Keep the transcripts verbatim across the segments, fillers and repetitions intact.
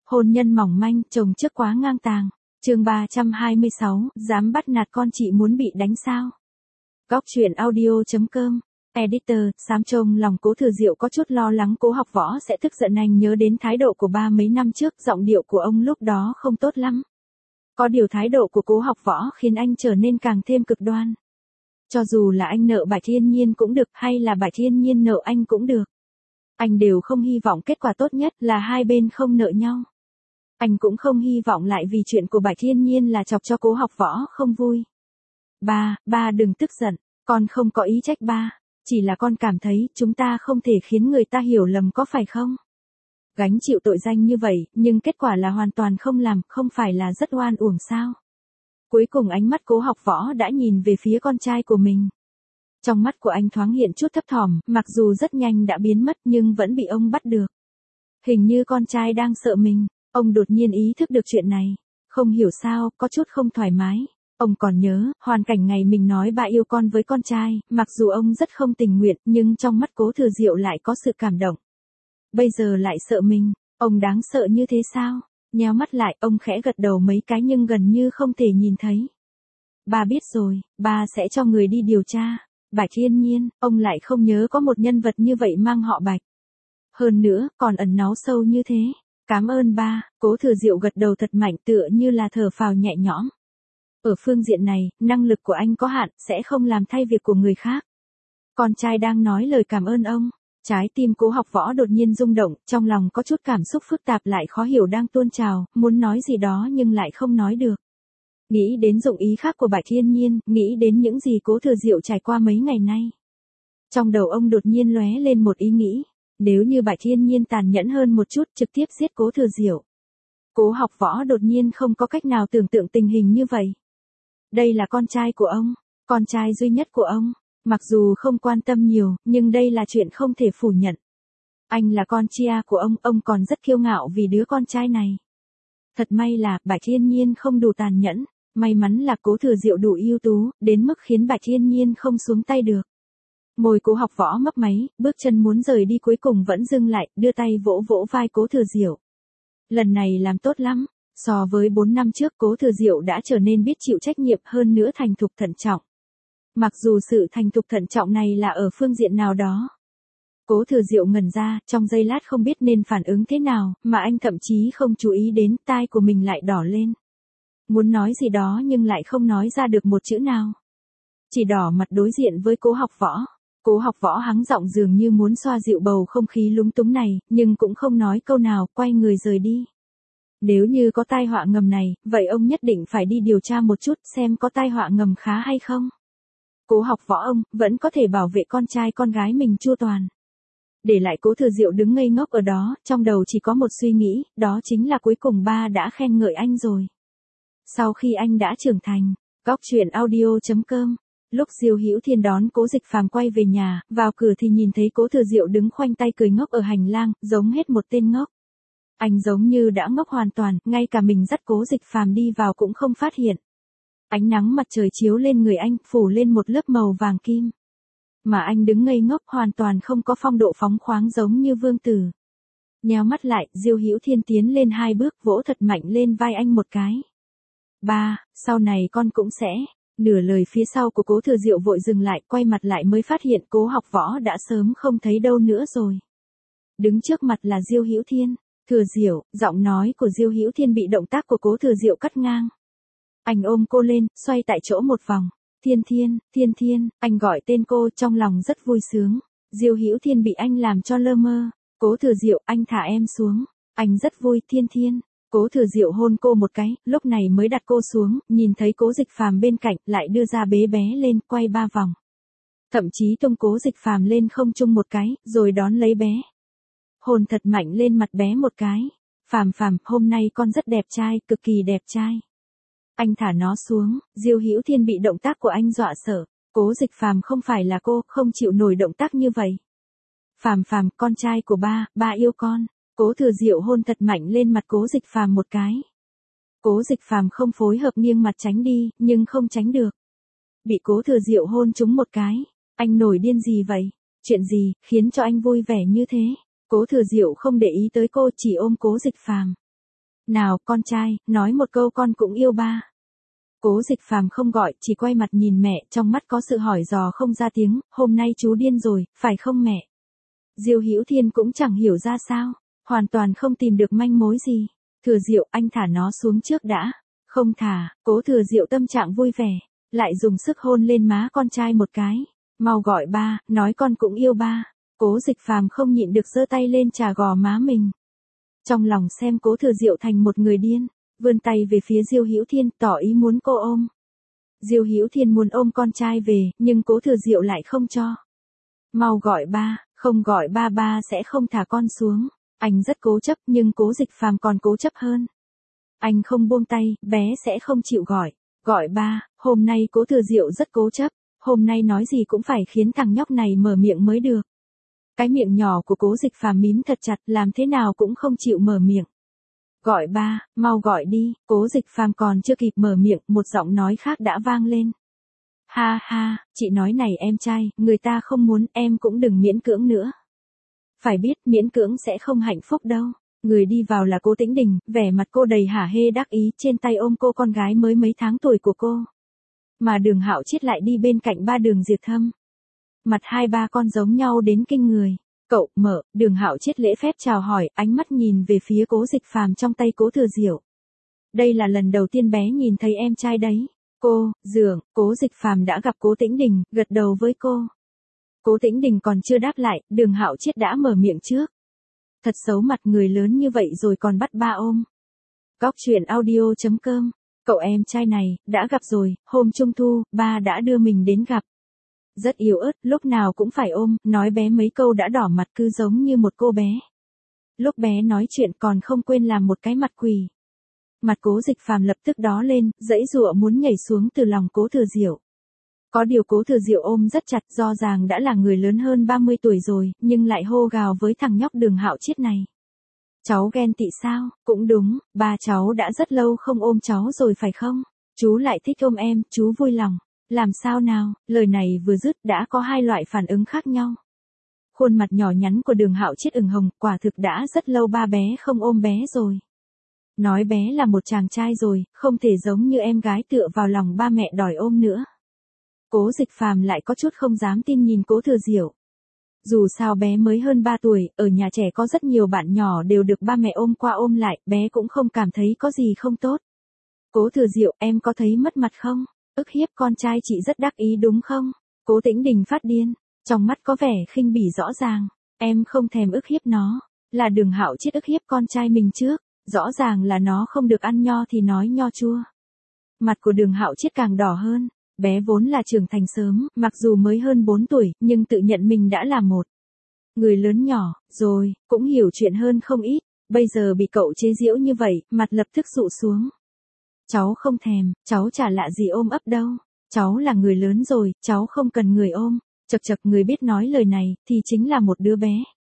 Hôn nhân mỏng manh, chồng trước quá ngang tàng. Chương ba trăm hai mươi sáu, dám bắt nạt con chị muốn bị đánh sao? Góc truyện audio.com. Editor, Sám trông lòng Cố Thừa Diệu có chút lo lắng Cố Học Võ sẽ tức giận, anh nhớ đến thái độ của ba mấy năm trước, giọng điệu của ông lúc đó không tốt lắm. Có điều thái độ của Cố Học Võ khiến anh trở nên càng thêm cực đoan. Cho dù là anh nợ Bạch Thiên Nhiên cũng được, hay là Bạch Thiên Nhiên nợ anh cũng được. Anh đều không hy vọng kết quả tốt nhất là hai bên không nợ nhau. Anh cũng không hy vọng lại vì chuyện của Bạch Thiên Nhiên là chọc cho Cố Học Võ không vui. Ba, ba đừng tức giận, con không có ý trách ba, chỉ là con cảm thấy chúng ta không thể khiến người ta hiểu lầm, có phải không? Gánh chịu tội danh như vậy, nhưng kết quả là hoàn toàn không làm, không phải là rất oan uổng sao? Cuối cùng ánh mắt Cố Học Võ đã nhìn về phía con trai của mình. Trong mắt của anh thoáng hiện chút thấp thỏm, mặc dù rất nhanh đã biến mất nhưng vẫn bị ông bắt được. Hình như con trai đang sợ mình, ông đột nhiên ý thức được chuyện này. Không hiểu sao, có chút không thoải mái. Ông còn nhớ, hoàn cảnh ngày mình nói ba yêu con với con trai, mặc dù ông rất không tình nguyện, nhưng trong mắt Cố Thừa Diệu lại có sự cảm động. Bây giờ lại sợ mình, ông đáng sợ như thế sao? Nheo mắt lại, ông khẽ gật đầu mấy cái nhưng gần như không thể nhìn thấy. Ba biết rồi, ba sẽ cho người đi điều tra. Bạch Thiên Nhiên, ông lại không nhớ có một nhân vật như vậy mang họ Bạch. Hơn nữa, còn ẩn náu sâu như thế. Cảm ơn ba. Cố Thừa Diệu gật đầu thật mạnh, tựa như là thở phào nhẹ nhõm. Ở phương diện này, năng lực của anh có hạn, sẽ không làm thay việc của người khác. Con trai đang nói lời cảm ơn ông. Trái tim Cố Học Võ đột nhiên rung động, trong lòng có chút cảm xúc phức tạp lại khó hiểu đang tuôn trào, muốn nói gì đó nhưng lại không nói được. Nghĩ đến dụng ý khác của Bạch Thiên Nhiên, nghĩ đến những gì Cố Thừa Diệu trải qua mấy ngày nay. Trong đầu ông đột nhiên lóe lên một ý nghĩ, nếu như Bạch Thiên Nhiên tàn nhẫn hơn một chút, trực tiếp giết Cố Thừa Diệu. Cố Học Võ đột nhiên không có cách nào tưởng tượng tình hình như vậy. Đây là con trai của ông, con trai duy nhất của ông, mặc dù không quan tâm nhiều, nhưng đây là chuyện không thể phủ nhận. Anh là con chia của ông, ông còn rất kiêu ngạo vì đứa con trai này. Thật may là, Bạch Thiên Nhiên không đủ tàn nhẫn, may mắn là Cố Thừa Diệu đủ ưu tú, đến mức khiến Bạch Thiên Nhiên không xuống tay được. Môi Cố Học Võ mấp máy, bước chân muốn rời đi cuối cùng vẫn dừng lại, đưa tay vỗ vỗ vai Cố Thừa Diệu. Lần này làm tốt lắm, so với bốn năm trước Cố Thừa Diệu đã trở nên biết chịu trách nhiệm, hơn nữa thành thục thận trọng. Mặc dù sự thành thục thận trọng này là ở phương diện nào đó. Cố Thừa Diệu ngẩn ra, trong giây lát không biết nên phản ứng thế nào, mà anh thậm chí không chú ý đến, tai của mình lại đỏ lên. Muốn nói gì đó nhưng lại không nói ra được một chữ nào. Chỉ đỏ mặt đối diện với Cố Học Võ. Cố Học Võ hắng giọng dường như muốn xoa dịu bầu không khí lúng túng này, nhưng cũng không nói câu nào, quay người rời đi. Nếu như có tai họa ngầm này, vậy ông nhất định phải đi điều tra một chút xem có tai họa ngầm khá hay không. Cố Học Võ ông, vẫn có thể bảo vệ con trai con gái mình chu toàn. Để lại Cố Thừa Diệu đứng ngây ngốc ở đó, trong đầu chỉ có một suy nghĩ, đó chính là cuối cùng ba đã khen ngợi anh rồi. Sau khi anh đã trưởng thành, góc truyện audio.com. Lúc Diêu Hữu Thiên đón Cố Dịch Phàm quay về nhà, vào cửa thì nhìn thấy Cố Thừa Diệu đứng khoanh tay cười ngốc ở hành lang, giống hết một tên ngốc. Anh giống như đã ngốc hoàn toàn, ngay cả mình dắt Cố Dịch Phàm đi vào cũng không phát hiện. Ánh nắng mặt trời chiếu lên người anh, phủ lên một lớp màu vàng kim. Mà anh đứng ngây ngốc hoàn toàn không có phong độ phóng khoáng giống như vương tử. Nheo mắt lại, Diêu Hữu Thiên tiến lên hai bước, vỗ thật mạnh lên vai anh một cái. Ba, sau này con cũng sẽ. Nửa lời phía sau của Cố Thừa Diệu vội dừng lại, quay mặt lại mới phát hiện Cố Học Võ đã sớm không thấy đâu nữa rồi. Đứng trước mặt là Diêu Hữu Thiên. Thừa Diệu, giọng nói của Diêu Hữu Thiên bị động tác của Cố Thừa Diệu cắt ngang. Anh ôm cô lên, xoay tại chỗ một vòng. Thiên Thiên, Thiên Thiên, anh gọi tên cô trong lòng rất vui sướng. Diêu Hữu Thiên bị anh làm cho lơ mơ. Cố Thừa Diệu, anh thả em xuống. Anh rất vui, Thiên Thiên. Cố Thừa Diệu hôn cô một cái, lúc này mới đặt cô xuống, nhìn thấy Cố Dịch Phàm bên cạnh, lại đưa ra bế bé lên, quay ba vòng. Thậm chí tung Cố Dịch Phàm lên không trung một cái, rồi đón lấy bé. Hôn thật mạnh lên mặt bé một cái. Phàm Phàm, hôm nay con rất đẹp trai, cực kỳ đẹp trai. Anh thả nó xuống, Diêu Hữu Thiên bị động tác của anh dọa sợ. Cố Dịch Phàm không phải là cô, không chịu nổi động tác như vậy. Phàm Phàm, con trai của ba, ba yêu con. Cố Thừa Diệu hôn thật mạnh lên mặt Cố Dịch Phàm một cái. Cố Dịch Phàm không phối hợp nghiêng mặt tránh đi, nhưng không tránh được. Bị Cố Thừa Diệu hôn trúng một cái. Anh nổi điên gì vậy? Chuyện gì, khiến cho anh vui vẻ như thế? Cố Thừa Diệu không để ý tới cô, chỉ ôm Cố Dịch Phàm. Nào con trai, nói một câu con cũng yêu ba. Cố Dịch Phàm không gọi, chỉ quay mặt nhìn mẹ, trong mắt có sự hỏi dò không ra tiếng, hôm nay chú điên rồi, phải không mẹ? Diêu Hữu Thiên cũng chẳng hiểu ra sao, hoàn toàn không tìm được manh mối gì. Thừa Diệu, anh thả nó xuống trước đã. Không thả, Cố Thừa Diệu tâm trạng vui vẻ, lại dùng sức hôn lên má con trai một cái. Mau gọi ba, nói con cũng yêu ba. Cố Dịch Phàm không nhịn được giơ tay lên chà gò má mình. Trong lòng xem Cố Thừa Diệu thành một người điên, vươn tay về phía Diêu Hữu Thiên, tỏ ý muốn cô ôm. Diêu Hữu Thiên muốn ôm con trai về, nhưng Cố Thừa Diệu lại không cho. Mau gọi ba, không gọi ba ba sẽ không thả con xuống. Anh rất cố chấp, nhưng Cố Dịch Phàm còn cố chấp hơn. Anh không buông tay, bé sẽ không chịu gọi. Gọi ba, hôm nay Cố Thừa Diệu rất cố chấp, hôm nay nói gì cũng phải khiến thằng nhóc này mở miệng mới được. Cái miệng nhỏ của Cố Dịch Phàm mím thật chặt, làm thế nào cũng không chịu mở miệng. Gọi ba, mau gọi đi. Cố Dịch Phàm còn chưa kịp mở miệng, một giọng nói khác đã vang lên. Ha ha, chị nói này em trai, người ta không muốn, em cũng đừng miễn cưỡng nữa. Phải biết, miễn cưỡng sẽ không hạnh phúc đâu. Người đi vào là Cố Tĩnh Đình, vẻ mặt cô đầy hả hê đắc ý, trên tay ôm cô con gái mới mấy tháng tuổi của cô. Mà Đường Hạo Chiết lại đi bên cạnh ba Đường Diệp Thâm. Mặt hai ba con giống nhau đến kinh người. Cậu, mở, Đường Hạo Chiết lễ phép chào hỏi, ánh mắt nhìn về phía Cố Dịch Phàm trong tay Cố Thừa Diệu. Đây là lần đầu tiên bé nhìn thấy em trai đấy. Cô, Dượng, Cố Dịch Phàm đã gặp Cố Tĩnh Đình, gật đầu với cô. Cố Tĩnh Đình còn chưa đáp lại, Đường Hạo Chiết đã mở miệng trước. Thật xấu mặt, người lớn như vậy rồi còn bắt ba ôm. Góc truyện audio chấm com. Cậu em trai này, đã gặp rồi, hôm Trung Thu, ba đã đưa mình đến gặp. Rất yếu ớt, lúc nào cũng phải ôm, nói bé mấy câu đã đỏ mặt cứ giống như một cô bé. Lúc bé nói chuyện còn không quên làm một cái mặt quỳ. Mặt Cố Dịch Phàm lập tức đó lên, giãy giụa muốn nhảy xuống từ lòng Cố Thừa Diệu. Có điều Cố Thừa Diệu ôm rất chặt, do ràng đã là người lớn hơn ba mươi tuổi rồi, nhưng lại hô gào với thằng nhóc Đường Hạo Chiết này. Cháu ghen tị sao? Cũng đúng, ba cháu đã rất lâu không ôm cháu rồi phải không? Chú lại thích ôm em, chú vui lòng. Làm sao nào? Lời này vừa dứt đã có hai loại phản ứng khác nhau. Khuôn mặt nhỏ nhắn của Đường Hạo Chiết ửng hồng, quả thực đã rất lâu ba bé không ôm bé rồi. Nói bé là một chàng trai rồi, không thể giống như em gái tựa vào lòng ba mẹ đòi ôm nữa. Cố Dịch Phàm lại có chút không dám tin nhìn Cố Thừa Diệu. Dù sao bé mới hơn ba tuổi, ở nhà trẻ có rất nhiều bạn nhỏ đều được ba mẹ ôm qua ôm lại, bé cũng không cảm thấy có gì không tốt. Cố Thừa Diệu, em có thấy mất mặt không? Ức hiếp con trai chị rất đắc ý đúng không? Cố Tĩnh Đình phát điên, trong mắt có vẻ khinh bỉ rõ ràng. Em không thèm ức hiếp nó, là Đường Hạo Chiết ức hiếp con trai mình trước, rõ ràng là nó không được ăn nho thì nói nho chua. Mặt của Đường Hạo Chiết càng đỏ hơn. Bé vốn là trưởng thành sớm, mặc dù mới hơn bốn tuổi, nhưng tự nhận mình đã là một người lớn nhỏ, rồi, cũng hiểu chuyện hơn không ít, bây giờ bị cậu chế giễu như vậy, mặt lập tức sụ xuống. Cháu không thèm, cháu chả lạ gì ôm ấp đâu, cháu là người lớn rồi, cháu không cần người ôm, chật chật người biết nói lời này, thì chính là một đứa bé.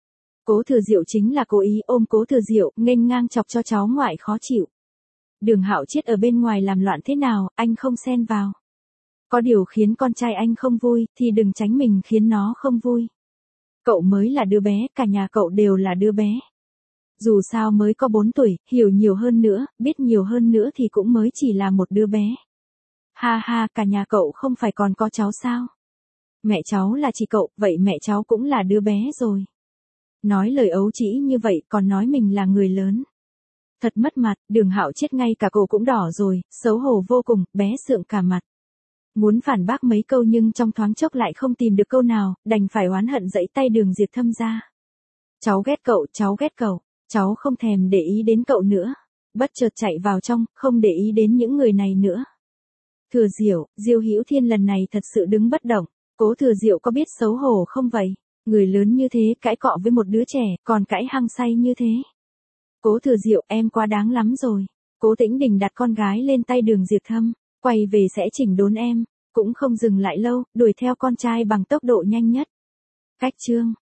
Cố Thừa Diệu chính là cố ý ôm Cố Thừa Diệu, nghênh ngang chọc cho cháu ngoại khó chịu. Đường Hạo Chiết ở bên ngoài làm loạn thế nào, anh không xen vào. Có điều khiến con trai anh không vui, thì đừng tránh mình khiến nó không vui. Cậu mới là đứa bé, cả nhà cậu đều là đứa bé. Dù sao mới có bốn tuổi, hiểu nhiều hơn nữa, biết nhiều hơn nữa thì cũng mới chỉ là một đứa bé. Ha ha, cả nhà cậu không phải còn có cháu sao? Mẹ cháu là chị cậu, vậy mẹ cháu cũng là đứa bé rồi. Nói lời ấu trĩ như vậy còn nói mình là người lớn. Thật mất mặt, Đường Hạo Chiết ngay cả cổ cũng đỏ rồi, xấu hổ vô cùng, bé sượng cả mặt. Muốn phản bác mấy câu nhưng trong thoáng chốc lại không tìm được câu nào, đành phải oán hận giãy tay Đường Diệp Thâm ra. Cháu ghét cậu, cháu ghét cậu, cháu không thèm để ý đến cậu nữa. Bất chợt chạy vào trong, không để ý đến những người này nữa. Thừa Diệu, Diêu Hữu Thiên lần này thật sự đứng bất động, Cố Thừa Diệu có biết xấu hổ không vậy? Người lớn như thế cãi cọ với một đứa trẻ, còn cãi hăng say như thế. Cố Thừa Diệu, em quá đáng lắm rồi. Cố Tĩnh Đình đặt con gái lên tay Đường Diệp Thâm, quay về sẽ chỉnh đốn em, cũng không dừng lại lâu, đuổi theo con trai bằng tốc độ nhanh nhất. Cách chương